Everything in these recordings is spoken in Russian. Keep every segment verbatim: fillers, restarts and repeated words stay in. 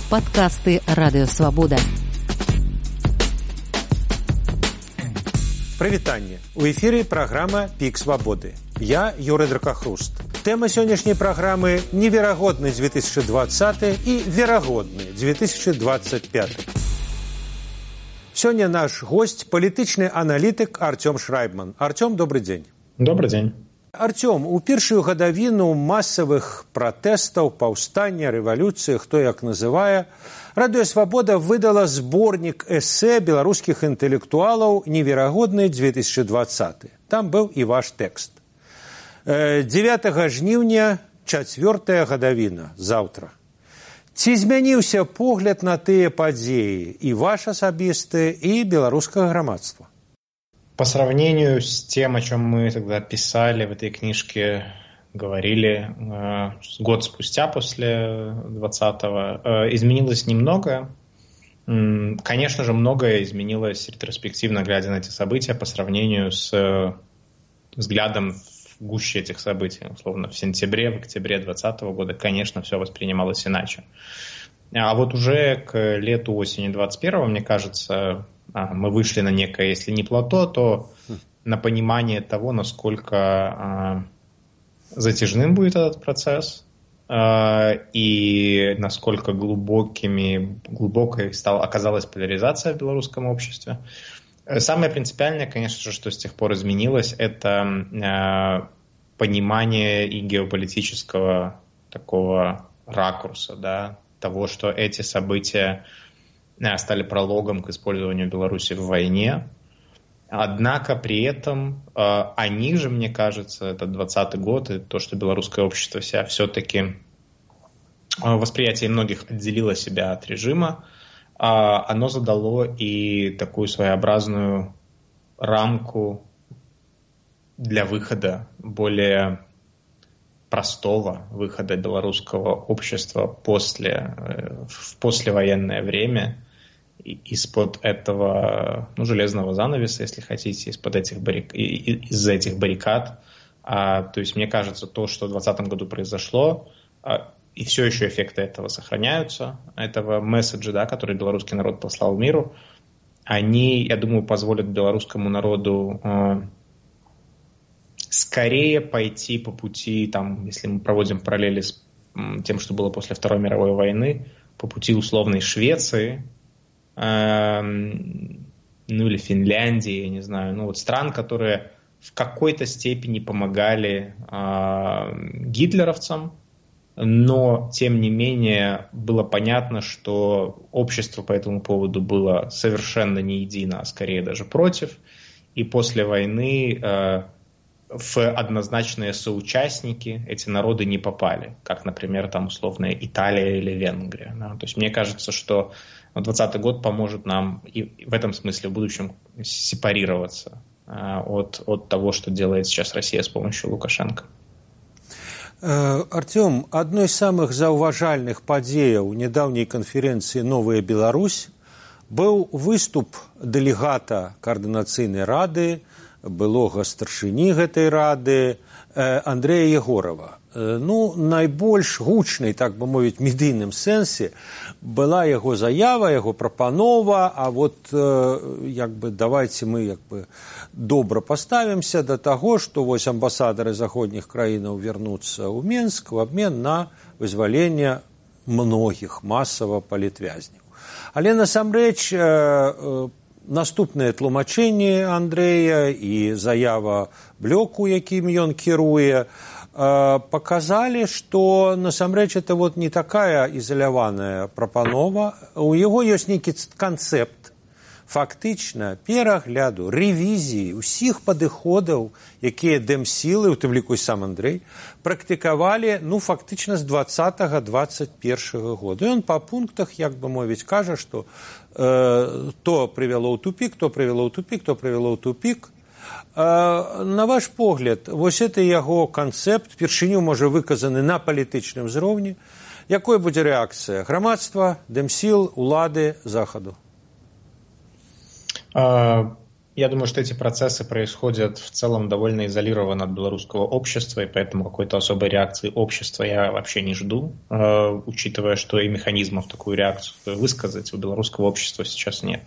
Подкасты «Радио Свобода». Прывітанне. У эфіры праграма «Пік свабоды». Я Юрый Дракахруст. Тэма сённяшняй праграмы неверагодны две тысячи двадцаты і верагодны две тысячи двадцать пяты. Сёння наш гость палітычны аналітык Артём Шрайбман. Артём, добрый дзень. Добрый дзень. Артём, у першую гадавіну масавых пратэстаў, паўстання, рэвалюцыі, хто як называе, Радыё Свабода выдала зборнік эсэ беларускіх інтэлектуалаў «Неверагодны две тысячи двадцаты». Там быў і ваш тэкст. дзевятага жніўня, чацвёртая гадавіна, заўтра. Ці змяніўся погляд на тыя падзеі і ваш асабісты, і беларускага грамадства? По сравнению с тем, о чем мы тогда писали в этой книжке, говорили э, год спустя после двадцатого, э, изменилось немного. М, конечно же, многое изменилось ретроспективно, глядя на эти события, по сравнению с э, взглядом в гуще этих событий. Условно, в сентябре, в октябре двадцатого года, конечно, все воспринималось иначе. А вот уже к лету, осени двадцать первого, мне кажется, мы вышли на некое, если не плато, то на понимание того, насколько а, затяжным будет этот процесс а, и насколько глубокими, глубокой стала, оказалась поляризация в белорусском обществе. Самое принципиальное, конечно же, что с тех пор изменилось, это а, понимание и геополитического такого ракурса, да, того, что эти события стали прологом к использованию Беларуси в войне. Однако при этом э, они же, мне кажется, это двадцатый год, и то, что белорусское общество себя все-таки э, восприятие многих отделило себя от режима, э, оно задало и такую своеобразную рамку для выхода, более простого выхода белорусского общества после, э, в послевоенное время из-под этого, ну, железного занавеса, если хотите, из-под этих баррик... из-за этих баррикад. А, то есть, мне кажется, то, что в двадцатом году произошло, а, и все еще эффекты этого сохраняются, этого месседжа, да, который белорусский народ послал миру, они, я думаю, позволят белорусскому народу а, скорее пойти по пути, там, если мы проводим параллели с тем, что было после Второй мировой войны, по пути условной Швеции, ну или Финляндии, я не знаю, ну вот стран, которые в какой-то степени помогали э, гитлеровцам, но тем не менее было понятно, что общество по этому поводу было совершенно не едино, а скорее даже против, и после войны э, в однозначные соучастники эти народы не попали, как, например, там условная Италия или Венгрия. Да? То есть мне кажется, что двадцатый год поможет нам и в этом смысле в будущем сепарироваться а, от, от того, что делает сейчас Россия с помощью Лукашенко. Артём, одной из самых заўважальных падзеяў недаўняй канферэнцыі «Новая Беларусь» быў выступ дэлегата Координацыйнай рады, былога старшыні гэтай рады Андрэя Егорова. Ну, найбольш гучнай, так бы мовіць, медыйным сэнсе была яго заява, яго прапанова, а вот як бы давайте мы як бы добра паставімся да таго, што вось амбасадары заходніх краінаў вернуцца ў Менск в абмен на вызваленне многіх масава палітвязняў. Але насамрэч наступныя тлумачэнні Андрэя і заява блоку, якім ён кіруе, показали, что насамрэч это вот не такая изоляваная прапанова. У яго ёсць нейкі канцэпт фактычна перагляду, рэвізіі ўсіх падыходаў, якія дэмсілы, у тым ліку і сам Андрэй, практыкавалі, ну, фактычна з двадцатага двадцать першага года. І ён па пунктах, як бы мовіць, кажа, што э, то прывяло ў тупік, то прывяло ў тупік, то прывяло ў тупік. На ваш погляд, вось это яго канцэпт, першыню можа выказаны на палітычным узроўні. Якой будзе рэакцыя грамадства, дэмсіл, улады, захаду? Я думаю, что эти процессы происходят в целом довольно изолированно от белорусского общества, и поэтому какой-то особой реакции общества я вообще не жду, э, учитывая, что и механизмов такую реакцию высказать у белорусского общества сейчас нет.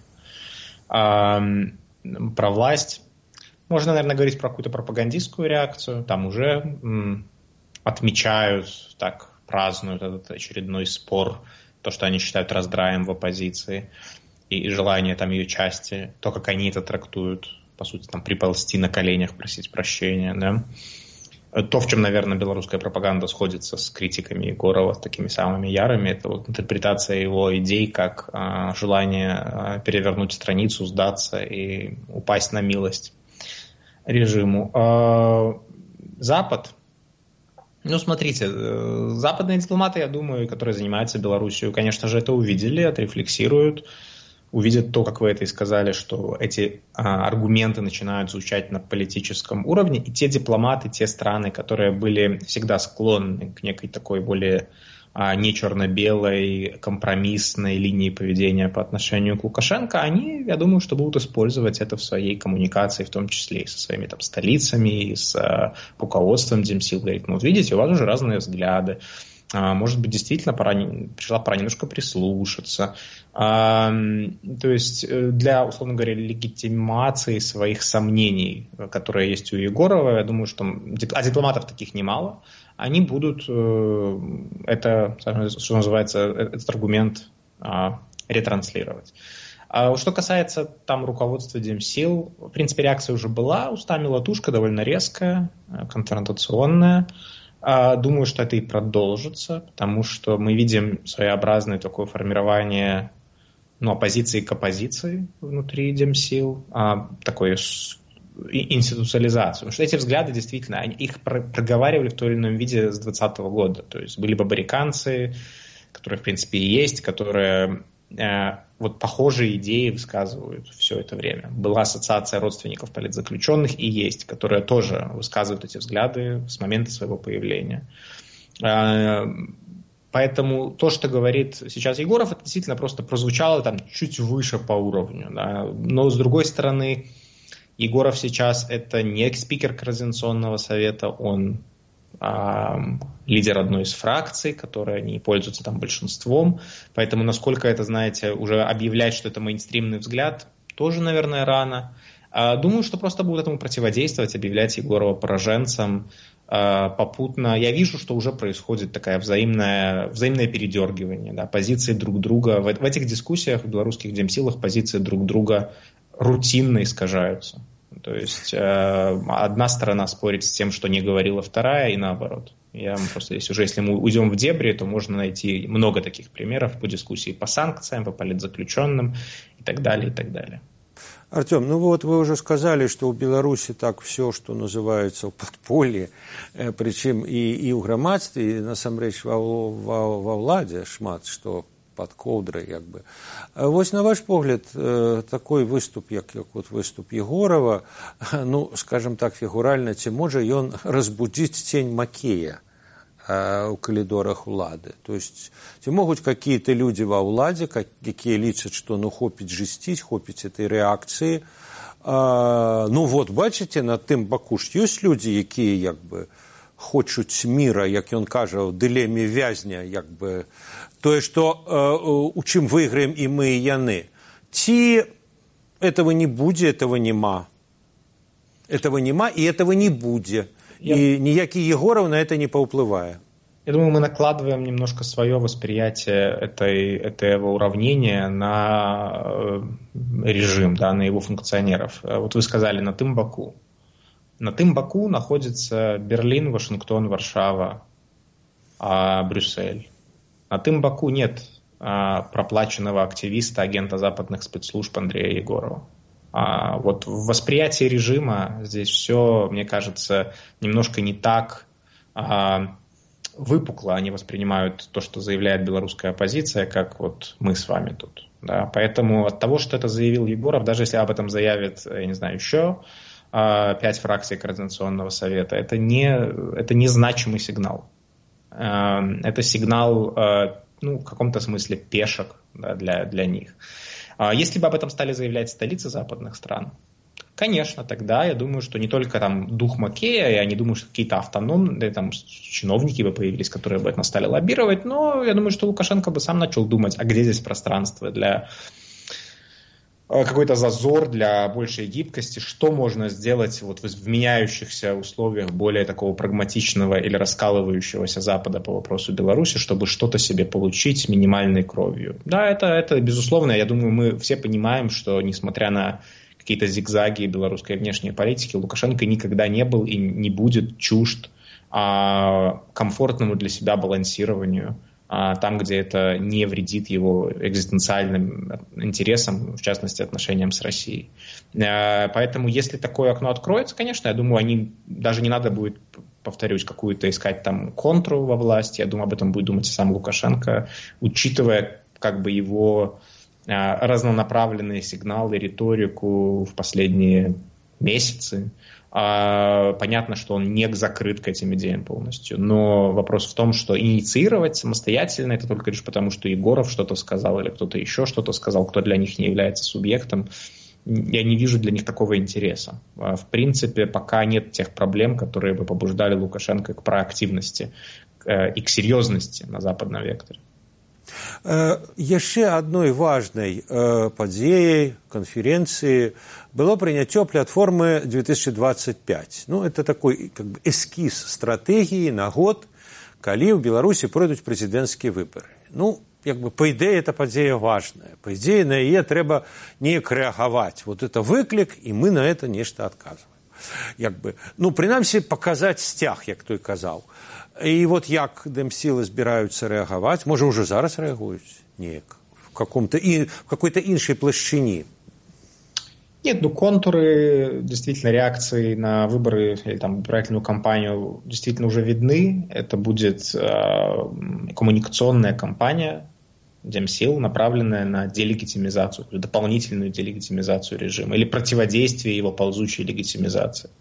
А, про власть можно, наверное, говорить про какую-то пропагандистскую реакцию. Там уже м, отмечают, так празднуют этот очередной спор, то, что они считают раздраем в оппозиции. И желание там ее части, то, как они это трактуют, по сути, там приползти на коленях, просить прощения, да. То, в чем, наверное, белорусская пропаганда сходится с критиками Егорова, с такими самыми ярыми, это вот интерпретация его идей как а, желание а, перевернуть страницу, сдаться и упасть на милость режиму. А, Запад, ну, смотрите, западные дипломаты, я думаю, которые занимаются Белоруссией, конечно же, это увидели, отрефлексируют, увидят то, как вы это и сказали, что эти а, аргументы начинают звучать на политическом уровне, и те дипломаты, те страны, которые были всегда склонны к некой такой более а, не черно-белой, компромиссной линии поведения по отношению к Лукашенко, они, я думаю, что будут использовать это в своей коммуникации, в том числе и со своими там столицами, и с а, руководством Демсил. Говорит, ну вот видите, у вас уже разные взгляды. Может быть, действительно пора, пришла пора немножко прислушаться. А, то есть для, условно говоря, легитимации своих сомнений, которые есть у Егорова, я думаю, что а дипломатов таких немало, они будут это, что называется, этот аргумент ретранслировать. А что касается там руководства Демсил, в принципе, реакция уже была, устами латушка довольно резкая, конфронтационная. Думаю, что это и продолжится, потому что мы видим своеобразное такое формирование, ну, оппозиции к оппозиции внутри Демсил, такое институциализацию. Потому что эти взгляды действительно, их проговаривали в том или ином виде с двадцатого года. То есть были бабариканцы, которые, в принципе, и есть, которые вот похожие идеи высказывают все это время. Была ассоциация родственников политзаключенных и есть, которая тоже высказывает эти взгляды с момента своего появления. Поэтому то, что говорит сейчас Егоров, это действительно просто прозвучало там чуть выше по уровню. Да. Но с другой стороны, Егоров сейчас это не спикер Координационного совета, он лидер одной из фракций, которая не пользуется там большинством. Поэтому, насколько это, знаете, уже объявлять, что это мейнстримный взгляд, тоже, наверное, рано. Думаю, что просто будут этому противодействовать, объявлять Егорова пораженцем попутно. Я вижу, что уже происходит такое взаимное, взаимное передергивание, да, позиции друг друга. В, в этих дискуссиях в белорусских демсилах позиции друг друга рутинно искажаются. То есть э, одна сторона спорит с тем, что не говорила вторая, и наоборот. Я просто, если уже если мы уйдем в дебри, то можно найти много таких примеров по дискуссии по санкциям, по политзаключенным и так далее, и так далее. Артем, ну вот вы уже сказали, что у Беларуси так все, что называется в подполье, э, причем и, и у громадства, и насамрэч во, во, во владе шмат, что под коўдрай, як бы. Вось на ваш погляд, такой выступ, як, як вот выступ Егорова, ну, скажем так, фігуральна, ці можа ён разбудзіць тень Макея у калідорах улады? То есть, ці могуць какие-то люди во ўладзе, якія лічаць, што ну хопіць жысціць, хопіць этой рэакцыі. Ну вот, бачыце, на тым баку ж ёсць людзі, якія, як бы, хочуць міра, як ён кажа, ў дылеме вязня, як бы, тое, што э, у чым выйграем і мы, і яны. Ці этого не будзе, этого нема. Этого нема, и этого не будзе. Я... И ніякі Егоров на это не паўплывае. Я думаю, мы накладываем немножко свое восприятие этой, этого уравнения на режим, да, на его функционеров. Вот вы сказали, на тым баку. На тым баку находится Берлин, Вашингтон, Варшава, а Брюссель. На тым баку нет а, проплаченного активиста, агента западных спецслужб Андрея Егорова. А, вот в восприятии режима здесь все, мне кажется, немножко не так а, выпукло. Они воспринимают то, что заявляет белорусская оппозиция, как вот мы с вами тут. Да? Поэтому от того, что это заявил Егоров, даже если об этом заявит, я не знаю, еще а, пять фракций Координационного совета, это не, это не значимый сигнал. Это сигнал, ну, в каком-то смысле пешек, да, для, для них. Если бы об этом стали заявлять столицы западных стран, конечно, тогда я думаю, что не только там дух Маккея, я не думаю, что какие-то автономные там чиновники бы появились, которые бы это стали лоббировать, но я думаю, что Лукашенко бы сам начал думать, а где здесь пространство для какой-то зазор, для большей гибкости, что можно сделать вот в меняющихся условиях более такого прагматичного или раскалывающегося Запада по вопросу Беларуси, чтобы что-то себе получить минимальной кровью. Да, это, это безусловно, я думаю, мы все понимаем, что несмотря на какие-то зигзаги белорусской внешней политики, Лукашенко никогда не был и не будет чужд а, комфортному для себя балансированию там, где это не вредит его экзистенциальным интересам, в частности, отношениям с Россией. Поэтому, если такое окно откроется, конечно, я думаю, они даже не надо будет, повторюсь, какую-то искать там контру во власти. Я думаю, об этом будет думать и сам Лукашенко, учитывая как бы его разнонаправленные сигналы, риторику в последние месяцы. Понятно, что он не закрыт к этим идеям полностью, но вопрос в том, что инициировать самостоятельно это только лишь потому, что Егоров что-то сказал или кто-то еще что-то сказал, кто для них не является субъектом. Я не вижу для них такого интереса. В принципе, пока нет тех проблем, которые бы побуждали Лукашенко к проактивности и к серьезности на западном векторе. Яшчэ адной важнай падзеяй канферэнцыі было прыняццё платформы две тысячи двадцать пять. Ну, это такой как бы эскіз стратэгіі на год, калі ў Беларусі пройдуць прэзідэнцкія выбары. Ну, як бы па ідэі эта падзея важная. Па ідзеі на яе трэба неяк рэагаваць. Вот это выклік, і мы на это нешта адказваем. Як бы, ну, прынамсі паказаць сцяг, як той казаў. І вот як дэмсілы збіраюцца рэагаваць, можа, ўжо зараз рэагуюць неяк в каком-то и в какой-то іншай плашчыні. Нет, ну контуры действительно реакции на выборы или там избирательную кампанию действительно уже видны. Это будет э, коммуникационная кампания Демсил, направленная на делегитимизацию, дополнительную делегитимизацию режима или противодействие его ползучей легитимизации.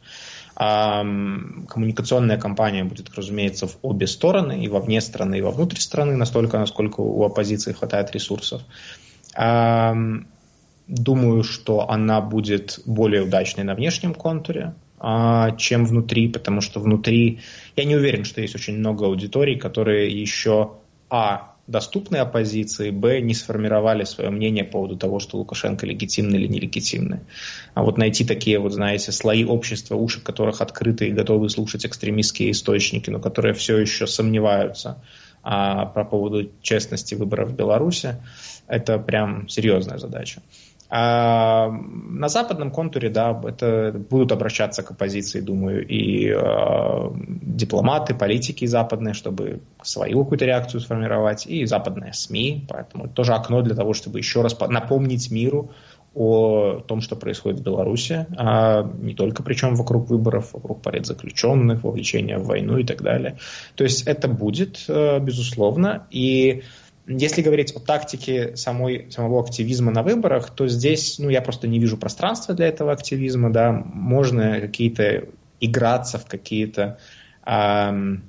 А коммуникационная кампания будет, разумеется, в обе стороны, и вовне страны, и вовнутрь страны, настолько, насколько у оппозиции хватает ресурсов. А, думаю, что она будет более удачной на внешнем контуре, а, чем внутри, потому что внутри я не уверен, что есть очень много аудиторий, которые еще а. доступны оппозиции, б. не сформировали свое мнение по поводу того, что Лукашенко легитимный или нелегитимный. А вот найти такие, вот знаете, слои общества, уши которых открыты и готовы слушать экстремистские источники, но которые все еще сомневаются а, по поводу честности выборов в Беларуси, это прям серьезная задача. А на западном контуре, да, это будут обращаться к оппозиции, думаю, и э, дипломаты, политики западные, чтобы свою какую-то реакцию сформировать, и западные СМИ, поэтому это тоже окно для того, чтобы еще раз напомнить миру о том, что происходит в Беларуси, а не только причем вокруг выборов, вокруг политзаключенных, вовлечения в войну и так далее. То есть это будет, э, безусловно, и если говорить о тактике самой, самого активизма на выборах, то здесь, ну, я просто не вижу пространства для этого активизма, да, можно какие-то играться в какие-то э,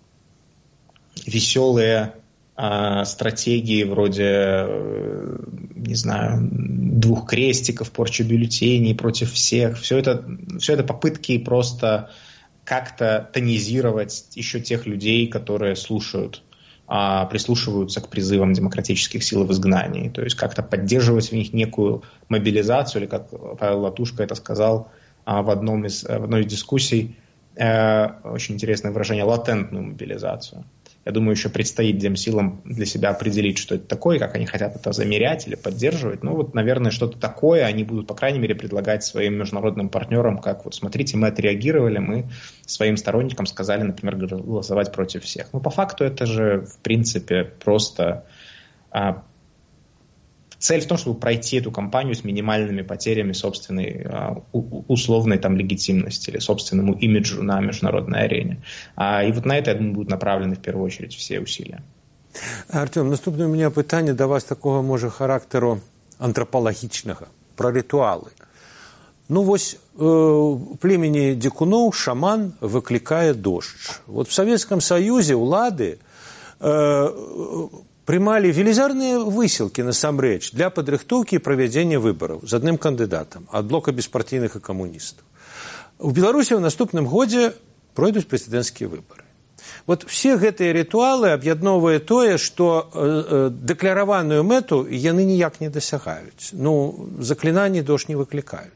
веселые э, стратегии вроде, э, не знаю, двух крестиков, порчи бюллетеней против всех, все это, все это попытки просто как-то тонизировать еще тех людей, которые слушают, прислушиваются к призывам демократических сил в изгнании. То есть как-то поддерживать в них некую мобилизацию, или, как Павел Латушко это сказал в, одном из, в одной из дискуссий, очень интересное выражение, латентную мобилизацию. Я думаю, еще предстоит демсилам для себя определить, что это такое, как они хотят это замерять или поддерживать. Ну вот, наверное, что-то такое они будут, по крайней мере, предлагать своим международным партнерам, как вот, смотрите, мы отреагировали, мы своим сторонникам сказали, например, голосовать против всех. Но по факту это же, в принципе, просто а, цель в том, чтобы пройти эту кампанию с минимальными потерями собственной а, условной там легитимности или собственному имиджу на международной арене. А, и вот на это, я думаю, будут направлены в первую очередь все усилия. Артем, наступне у меня питання до вас такого, може, характеру антропологічного, про ритуали. Ну, вось э, племени дикунов шаман выкликае дождь. Вот в Советском Союзе улады э, прымалі велізарныя высілкі насамрэч для падрыхтоўкі і правядзення выбараў з адным кандыдатам ад блока беспартыйных і камуністаў. У Беларусі ў наступным годзе пройдуць прэзідэнцкія выбары. Вот все гэтыя рытуалы аб'ядноўвае тое, што э, дэклараваную мэту яны ніяк не дасягаюць. Ну, заклінанні дождь не выклікаюць.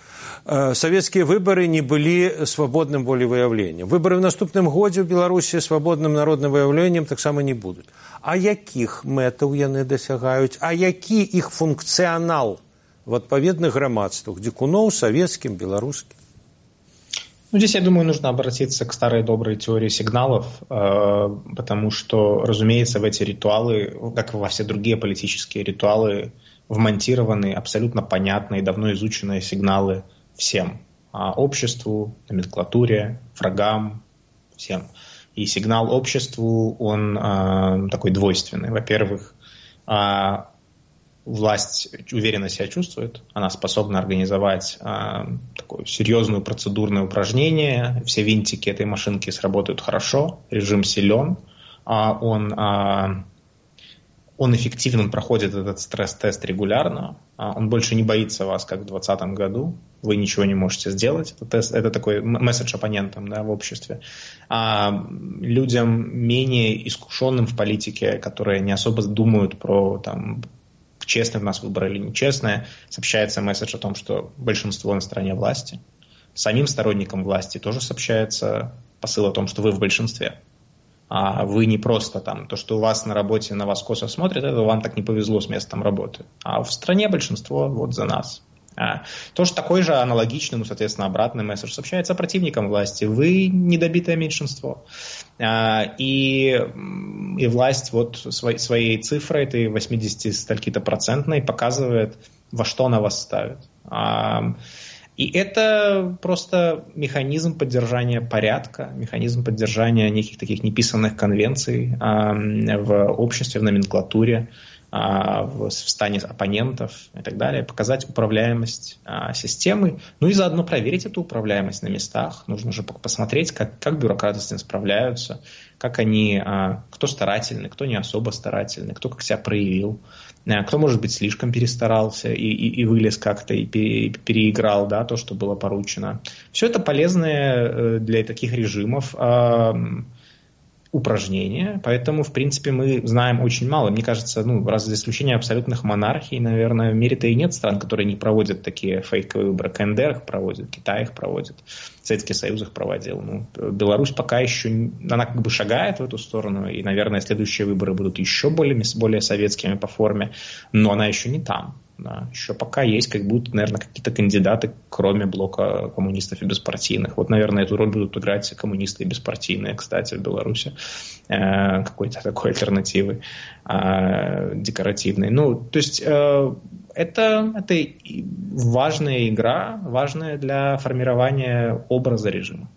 Савецкія выбары не былі свабодным волевыяўленнем. Выбары ў наступным годзе ў Беларусі свабодным народным выяўленнем таксама не будуць. А якіх мэтаў яны дасягаюць? А які іх функцыянал в адпаведных грамадствах, дзікуноў, савецкім, беларускім? Ну, здесь, я думаю, нужно обратиться к старой доброй теории сигналов, э, потому что, разумеется, в эти ритуалы, как и во все другие политические ритуалы, вмонтированы абсолютно понятные, давно изученные сигналы всем. Обществу, номенклатуре, врагам, всем. И сигнал обществу, он э, такой двойственный. Во-первых, э, власть уверенно себя чувствует, она способна организовать э, такое серьезное процедурное упражнение, все винтики этой машинки сработают хорошо, режим силен, э, он... Э, Он эффективен, он проходит этот стресс-тест регулярно, он больше не боится вас, как в двадцатом году, вы ничего не можете сделать. Это, тест, это такой месседж оппонентам, да, в обществе. А людям менее искушенным в политике, которые не особо думают про там, честный у нас выбор или нечестный, сообщается месседж о том, что большинство на стороне власти. Самим сторонникам власти тоже сообщается посыл о том, что вы в большинстве. А вы не просто там, то, что у вас на работе на вас косо смотрят, это вам так не повезло с местом работы. А в стране большинство вот за нас. А, тоже такой же аналогичный, ну, соответственно, обратный месседж сообщается противникам власти. Вы недобитое меньшинство. А, и, и власть вот своей, своей цифрой, этой восьмидесяти-стольки-то процентной, показывает, во что она вас ставит. А, И это просто механизм поддержания порядка, механизм поддержания неких таких неписанных конвенций а, в обществе, в номенклатуре, а, в, в стане оппонентов и так далее. Показать управляемость а, системы, ну и заодно проверить эту управляемость на местах. Нужно же посмотреть, как, как бюрократы с этим справляются, как они, а, кто старательный, кто не особо старательный, кто как себя проявил. Кто, может быть, слишком перестарался и, и, и вылез как-то, и переиграл, да, то, что было поручено. Все это полезные для таких режимов э, упражнения, поэтому, в принципе, мы знаем очень мало. Мне кажется, ну, раз за исключением абсолютных монархий, наверное, в мире-то и нет стран, которые не проводят такие фейковые выборы. КНДР их проводит, Китай их проводит, Советский Союз их проводил. Ну, Беларусь пока еще, она как бы шагает в эту сторону, и, наверное, следующие выборы будут еще более, более советскими по форме, но она еще не там. Да. Еще пока есть, как будут, наверное, какие-то кандидаты, кроме блока коммунистов и беспартийных. Вот, наверное, эту роль будут играть коммунисты и беспартийные, кстати, в Беларуси. Э, какой-то такой альтернативы э, декоративной. Ну, то есть э, это, это важная игра, важная для формирования образа режима.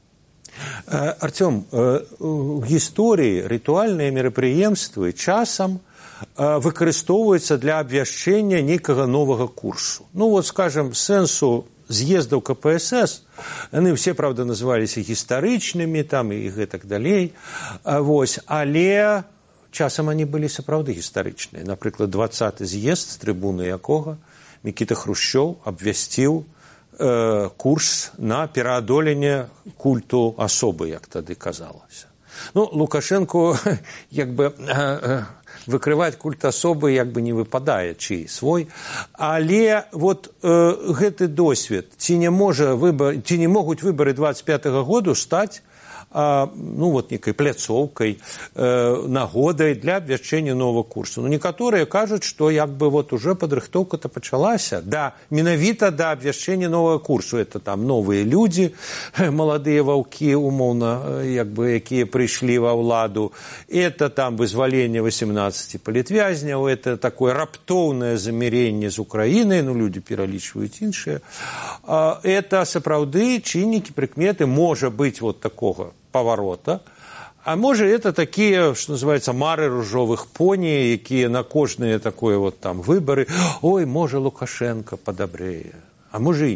Артём, в гісторыі рытуальныя мерапрыемствы часам выкарыстоўваюцца для абвяшчэння нейкага новага курсу. Ну, вот, скажем, сэнсу з'ездаў ка пэ эс эс, яны все, правда, называліся гістарычнымі, там, і гэтак далей, вось, але часам они былі сапраўды гістарычныя. Напрыклад, двадцаты з'езд, з трыбуны якога Мікіта Хрушчоў абвясціў э, курс на пераадоленне культу асобы, як тады казалася. Ну, Лукашенко, як бы... Э, выкрываць культ асобы як бы не выпадае чый свой, але вот э, гэты досвед ці не можа выбар, ці не могуць выбары двадцать пятого году стаць э, ну вот некай пляцоўкай, э, нагодай для абвяшчэння новага курсу. Ну, некаторыя кажуць, што як бы вот уже падрыхтоўка-то пачалася, да, менавіта да абвяшчэння новага курсу. Это там новыя людзі, маладыя ваўкі, умоўна, як бы, якія прыйшлі ва ўладу. Это там вызваленне восемнадцати палітвязняў, это такое раптоўнае заміренне з Украінай, ну, людзі пералічваюць іншыя. Это сапраўды чыннікі, прыкметы, можа быць вот такога поворота. А может, это такие, что называется, мары ружовых пони, якія на кожныя такое вот там выборы. Ой, может, Лукашенко подобрее. А может и не.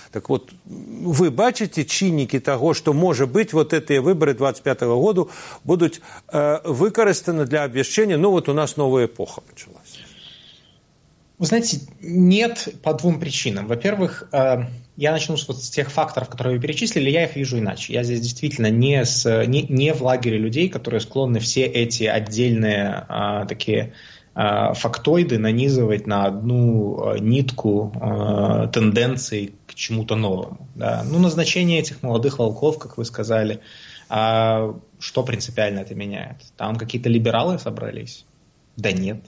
Так вот, вы бачите чинники того, что, может быть, вот эти выборы двадцать пятого года будут э, выкористаны для обвещения, ну вот у нас новая эпоха началась. Вы знаете, нет, по двум причинам. Во-первых, я начну с, вот с тех факторов, которые вы перечислили, я их вижу иначе. Я здесь действительно не, с, не, не в лагере людей, которые склонны все эти отдельные а, такие а, фактоиды нанизывать на одну а, нитку а, тенденций к чему-то новому. Да. Ну, назначение этих молодых волков, как вы сказали, а, что принципиально это меняет? Там какие-то либералы собрались? Да нет.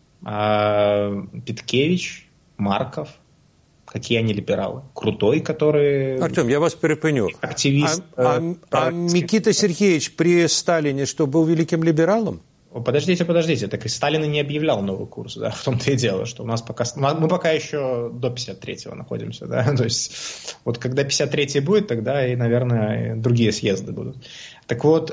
Петкевич, Марков, какие они либералы? Крутой, который... Артем, я вас перепыню. Активист. А, а, а Никита Сергеевич при Сталине что, был великим либералом? Подождите, подождите, так и Сталин не объявлял новый курс, да, в том-то и дело, что у нас пока... Мы пока еще до пятьдесят третьего находимся, да, то есть вот когда пятьдесят третий будет, тогда и, наверное, другие съезды будут. Так вот...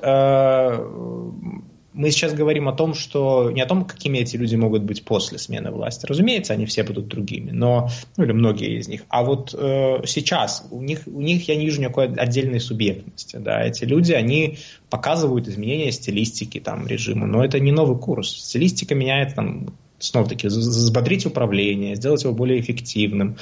Мы сейчас говорим о том, что не о том, какими эти люди могут быть после смены власти. Разумеется, они все будут другими, но, ну или многие из них. А вот э, сейчас у них, у них я не вижу никакой отдельной субъектности. Да. Эти люди, они показывают изменения стилистики там, режима, но это не новый курс. Стилистика меняется, там, снова-таки, взбодрить управление, сделать его более эффективным.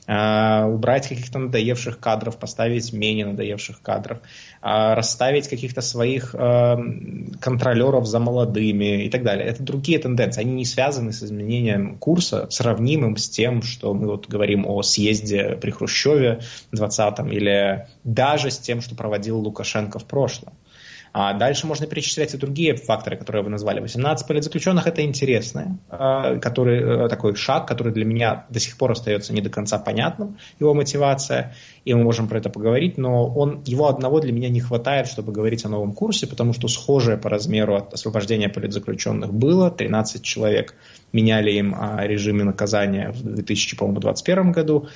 Убрать каких-то надоевших кадров, поставить менее надоевших кадров, расставить каких-то своих контролеров за молодыми и так далее. Это другие тенденции, они не связаны с изменением курса, сравнимым с тем, что мы вот говорим о съезде при Хрущеве двадцатом или даже с тем, что проводил Лукашенко в прошлом. А дальше можно перечислять и другие факторы, которые вы назвали. восемнадцать политзаключенных – это интересно, который, такой шаг, который для меня до сих пор остается не до конца понятным, его мотивация, и мы можем про это поговорить, но он, его одного для меня не хватает, чтобы говорить о новом курсе, потому что схожее по размеру от освобождения политзаключенных было, тринадцать человек меняли им режимы наказания в две тысячи двадцать первом году.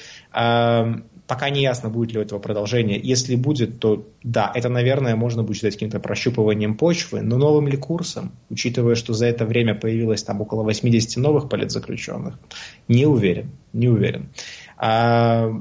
Пока не ясно, будет ли у этого продолжение. Если будет, то да, это, наверное, можно будет считать каким-то прощупыванием почвы, но новым ли курсом, учитывая, что за это время появилось там около восемьдесят новых политзаключенных, не уверен, не уверен. А,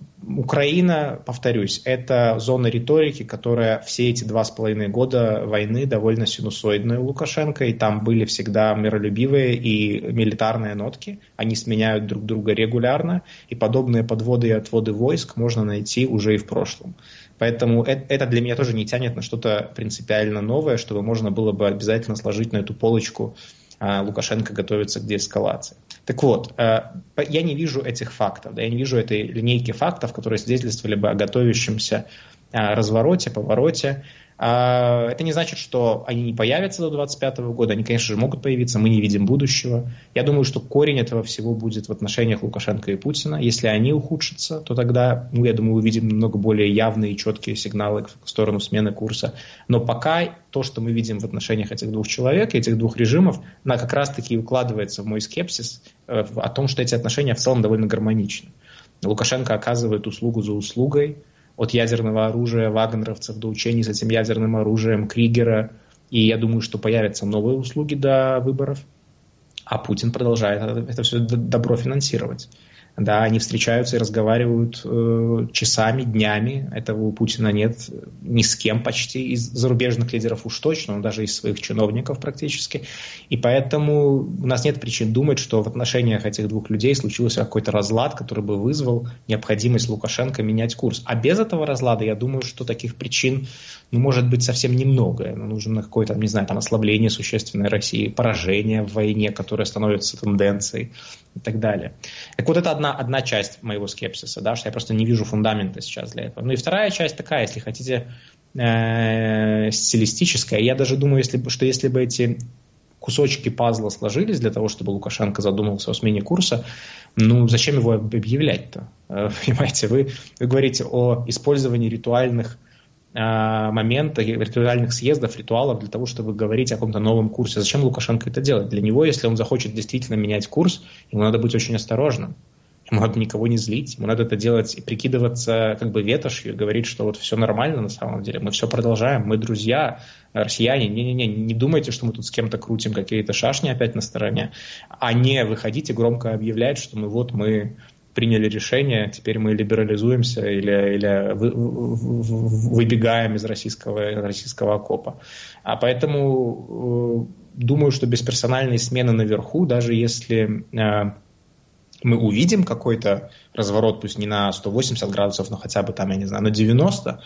Украина, повторюсь, это зона риторики, которая все эти два с половиной года войны довольно синусоидная у Лукашенко, и там были всегда миролюбивые и милитарные нотки, они сменяют друг друга регулярно, и подобные подводы и отводы войск можно найти уже и в прошлом. Поэтому это для меня тоже не тянет на что-то принципиально новое, чтобы можно было бы обязательно сложить на эту полочку Лукашенко готовится к деэскалации. Так вот, я не вижу этих фактов, да, я не вижу этой линейки фактов, которые свидетельствовали бы о готовящемся развороте, повороте. Это не значит, что они не появятся до двадцать пятого года, они, конечно же, могут появиться, мы не видим будущего. Я думаю, что корень этого всего будет в отношениях Лукашенко и Путина. Если они ухудшатся, то тогда, ну, я думаю, увидим намного более явные и четкие сигналы в сторону смены курса. Но пока то, что мы видим в отношениях этих двух человек, этих двух режимов, она как раз-таки укладывается в мой скепсис о том, что эти отношения в целом довольно гармоничны. Лукашенко оказывает услугу за услугой, от ядерного оружия вагнеровцев до учений с этим ядерным оружием Кригера. И я думаю, что появятся новые услуги до выборов. А Путин продолжает это все добро финансировать. Да, они встречаются и разговаривают э, часами, днями. Этого у Путина нет ни с кем почти. Из зарубежных лидеров уж точно, но даже из своих чиновников практически. И поэтому у нас нет причин думать, что в отношениях этих двух людей случился какой-то разлад, который бы вызвал необходимость Лукашенко менять курс. А без этого разлада, я думаю, что таких причин, ну, может быть совсем немного. Нужно какое-то, не знаю, там, ослабление существенной России, поражение в войне, которое становится тенденцией и так далее. Так вот, это одна Одна часть моего скепсиса, да, что я просто не вижу фундамента сейчас для этого. Ну и вторая часть такая, если хотите, э, стилистическая. Я даже думаю, если, что если бы эти кусочки пазла сложились для того, чтобы Лукашенко задумался о смене курса, ну зачем его объявлять-то? Э, понимаете, вы, вы говорите о использовании ритуальных момента, ритуальных съездов, ритуалов для того, чтобы говорить о каком-то новом курсе. Зачем Лукашенко это делать? Для него, если он захочет действительно менять курс, ему надо быть очень осторожным. Ему надо никого не злить, ему надо это делать и прикидываться как бы ветошью, говорить, что вот все нормально на самом деле, мы все продолжаем, мы друзья, россияне, не-не-не, не думайте, что мы тут с кем-то крутим какие-то шашни опять на стороне, а не выходить и громко объявлять, что мы вот мы приняли решение, теперь мы либерализуемся или, или вы, вы, выбегаем из российского, российского окопа. А поэтому э, думаю, что бесперсональные смены наверху, даже если э, мы увидим какой-то разворот, пусть не на сто восемьдесят градусов, но хотя бы там, я не знаю, на девяносто,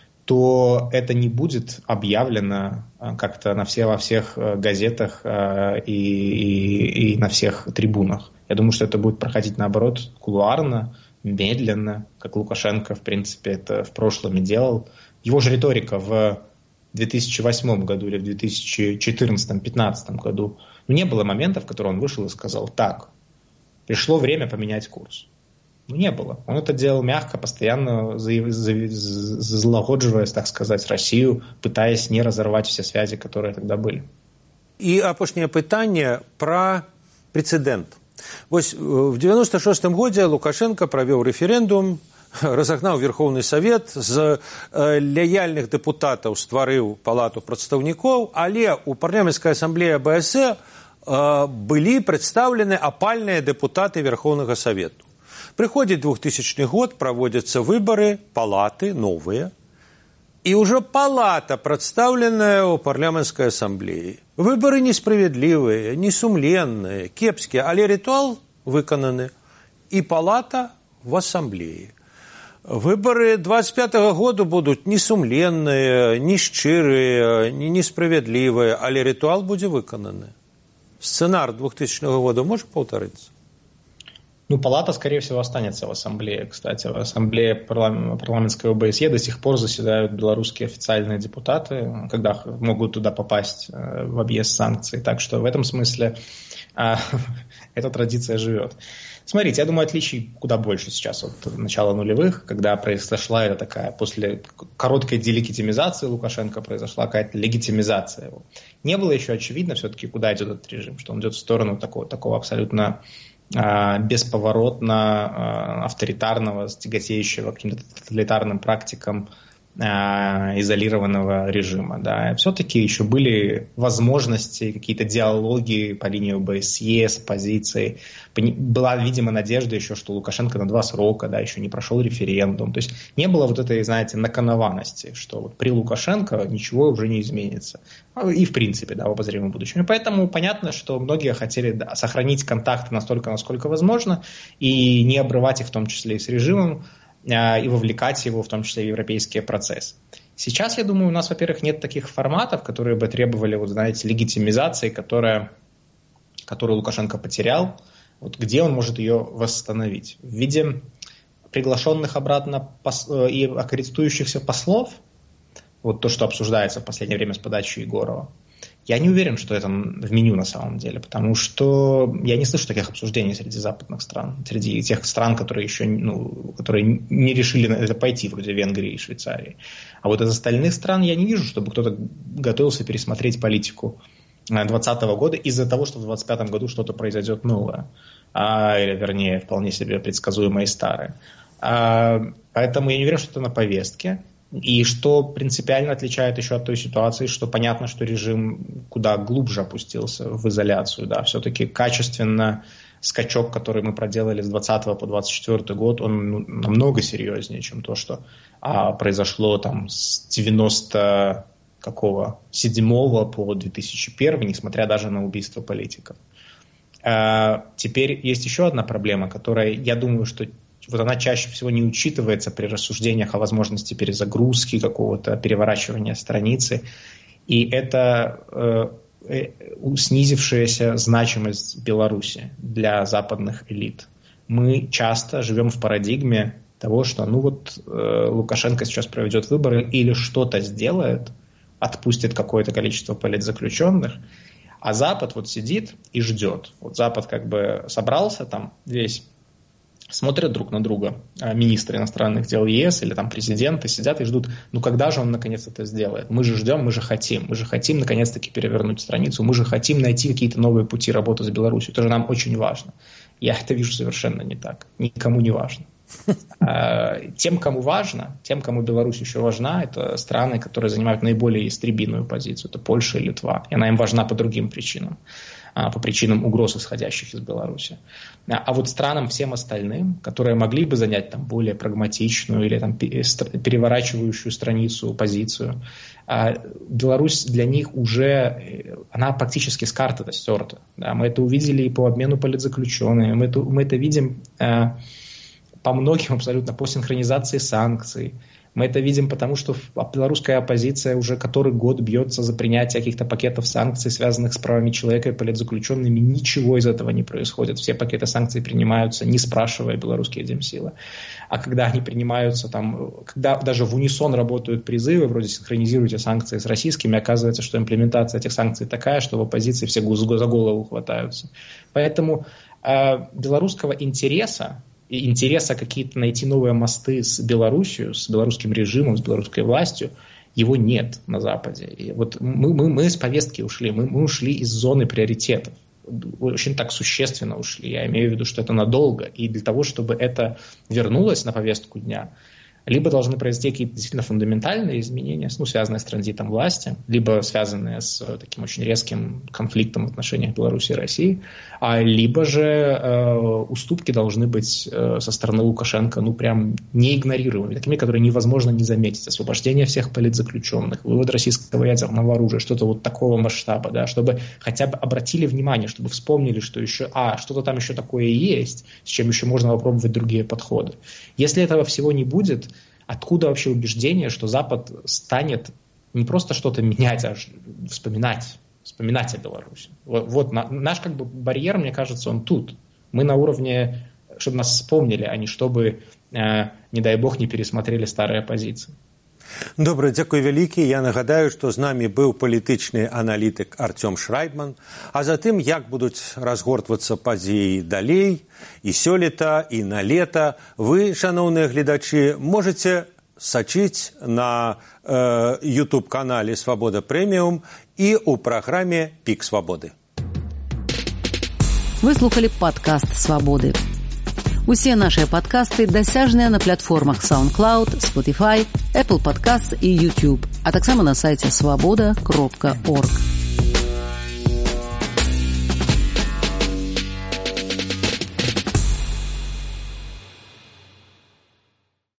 то это не будет объявлено как-то на все, во всех газетах и, и, и на всех трибунах. Я думаю, что это будет проходить, наоборот, кулуарно, медленно, как Лукашенко, в принципе, это в прошлом и делал. Его же риторика в две тысячи восьмом году или в две тысячи четырнадцатом — две тысячи пятнадцатом году, ну, не было момента, в который он вышел и сказал: так, пришло время поменять курс. Ну, не было. Он это делал мягко, постоянно залагодживаясь, так сказать, Россию, пытаясь не разорвать все связи, которые тогда были. И апошняе пытанне про прецедент. Вось в девяносто шестом годзе Лукашенко правёў рэферэндум, разагнаў Верховны Савет, з лаяльных дэпутатаў стварыў палату прадстаўнікоў, але ў парламенцкай асамблеі а бэ эс э былі прадстаўлены апальныя дэпутаты Верховнага Савету. Приходит двухтысячный год, проводятся выборы, палаты новые, и уже палата, представленная у парламентской ассамблеи. Выборы несправедливые, несумленные, кепские, але ритуал выконаны, и палата в ассамблее. Выборы двадцать пятого года будут несумленные, нещирые, несправедливые, але ритуал будет выконаны. Сценар двухтысячного года может повториться? Ну, палата, скорее всего, останется в ассамблее, кстати. В ассамблее парламентской о бэ эс е до сих пор заседают белорусские официальные депутаты, когда могут туда попасть в объезд санкций. Так что в этом смысле а, эта традиция живет. Смотрите, я думаю, отличий куда больше сейчас от начала нулевых, когда произошла эта такая, после короткой делегитимизации Лукашенко произошла какая-то легитимизация его. Не было еще очевидно все-таки, куда идет этот режим, что он идет в сторону такого, такого абсолютно бесповоротно авторитарного, тяготеющего к каким-то тоталитарным практикам изолированного режима. Да. Все-таки еще были возможности, какие-то диалоги по линии о бэ эс е с оппозицией. Была, видимо, надежда еще, что Лукашенко на два срока, да, еще не прошел референдум. То есть не было вот этой, знаете, наканованности, что вот при Лукашенко ничего уже не изменится. И в принципе, да, в обозримом будущем. И поэтому понятно, что многие хотели, да, сохранить контакты настолько, насколько возможно, и не обрывать их в том числе и с режимом, и вовлекать его, в том числе, в европейские процессы. Сейчас, я думаю, у нас, во-первых, нет таких форматов, которые бы требовали, вот, знаете, легитимизации, которая, которую Лукашенко потерял, вот, где он может ее восстановить. В виде приглашенных обратно пос... и аккредитующихся послов, вот то, что обсуждается в последнее время с подачи Егорова, я не уверен, что это в меню на самом деле, потому что я не слышу таких обсуждений среди западных стран, среди тех стран, которые еще, ну, которые не решили на это пойти, вроде Венгрии и Швейцарии. А вот из остальных стран я не вижу, чтобы кто-то готовился пересмотреть политику двадцатого года из-за того, что в двадцать пятом году что-то произойдет новое, а, или, вернее, вполне себе предсказуемое и старое. А, поэтому я не уверен, что это на повестке. И что принципиально отличает еще от той ситуации, что понятно, что режим куда глубже опустился в изоляцию. Да. Все-таки качественно скачок, который мы проделали с двадцатого по двадцать четвёртый год, он, ну, намного серьезнее, чем то, что а, произошло там с девяносто седьмого по две тысячи первый, несмотря даже на убийство политиков. А, теперь есть еще одна проблема, которая, я думаю, что вот она чаще всего не учитывается при рассуждениях о возможности перезагрузки, какого-то переворачивания страницы. И это э, э, снизившаяся значимость Беларуси для западных элит. Мы часто живем в парадигме того, что ну вот э, Лукашенко сейчас проведет выборы или что-то сделает, отпустит какое-то количество политзаключенных, а Запад вот сидит и ждет. Вот Запад как бы собрался там весь, смотрят друг на друга, министры иностранных дел е эс или там президенты сидят и ждут, ну когда же он наконец это сделает? Мы же ждем, мы же хотим, мы же хотим наконец-таки перевернуть страницу, мы же хотим найти какие-то новые пути работы с Беларусью, это же нам очень важно. Я это вижу совершенно не так, никому не важно. Тем, кому важно, тем, кому Беларусь еще важна, это страны, которые занимают наиболее истребительную позицию. Это Польша и Литва. И она им важна по другим причинам. По причинам угроз, исходящих из Беларуси. А вот странам всем остальным, которые могли бы занять там более прагматичную или там переворачивающую страницу, позицию, Беларусь для них уже, она практически с карты стерта. Да, мы это увидели и по обмену политзаключенными, мы это, мы это видим по многим абсолютно, по синхронизации санкций. Мы это видим потому, что белорусская оппозиция уже который год бьется за принятие каких-то пакетов санкций, связанных с правами человека и политзаключенными. Ничего из этого не происходит. Все пакеты санкций принимаются, не спрашивая белорусские демсилы. А когда они принимаются, там, когда даже в унисон работают призывы, вроде синхронизируйте санкции с российскими, оказывается, что имплементация этих санкций такая, что в оппозиции все за голову хватаются. Поэтому э, белорусского интереса, и интереса какие-то найти новые мосты с Белоруссией, с белорусским режимом, с белорусской властью, его нет на Западе. И вот мы, мы, мы с повестки ушли, мы, мы ушли из зоны приоритетов. Очень так существенно ушли. Я имею в виду, что это надолго. И для того, чтобы это вернулось на повестку дня, либо должны произойти какие-то действительно фундаментальные изменения, ну, связанные с транзитом власти, либо связанные с таким очень резким конфликтом в отношениях Беларуси и России, а либо же э, уступки должны быть э, со стороны Лукашенко, ну, прям неигнорируемыми, такими, которые невозможно не заметить. Освобождение всех политзаключенных, вывод российского ядерного оружия, что-то вот такого масштаба, да, чтобы хотя бы обратили внимание, чтобы вспомнили, что еще, а, что-то там еще такое есть, с чем еще можно попробовать другие подходы. Если этого всего не будет, откуда вообще убеждение, что Запад станет не просто что-то менять, а вспоминать, вспоминать о Беларуси? Вот, вот наш как бы барьер, мне кажется, он тут. Мы на уровне, чтобы нас вспомнили, а не чтобы, э, не дай бог, не пересмотрели старые позиции. Добра, дзякуй вялікі. Я нагадаю, што з намі быў палітычны аналітык Артём Шрайбман, а затым як будуць разгортвацца падзеі далей, і сёлета, і на лета, вы, шаноўныя гледачы, можаце сачыць на э, YouTube-канале «Свабода Прэміум» і ў праграме «Пік Свабоды». Вы слухали падкаст «Свабоды». Усе наши падкасты дасяжныя на платформах SoundCloud, Spotify, Apple Podcasts і YouTube, а таксама на сайце свабода кропка орг.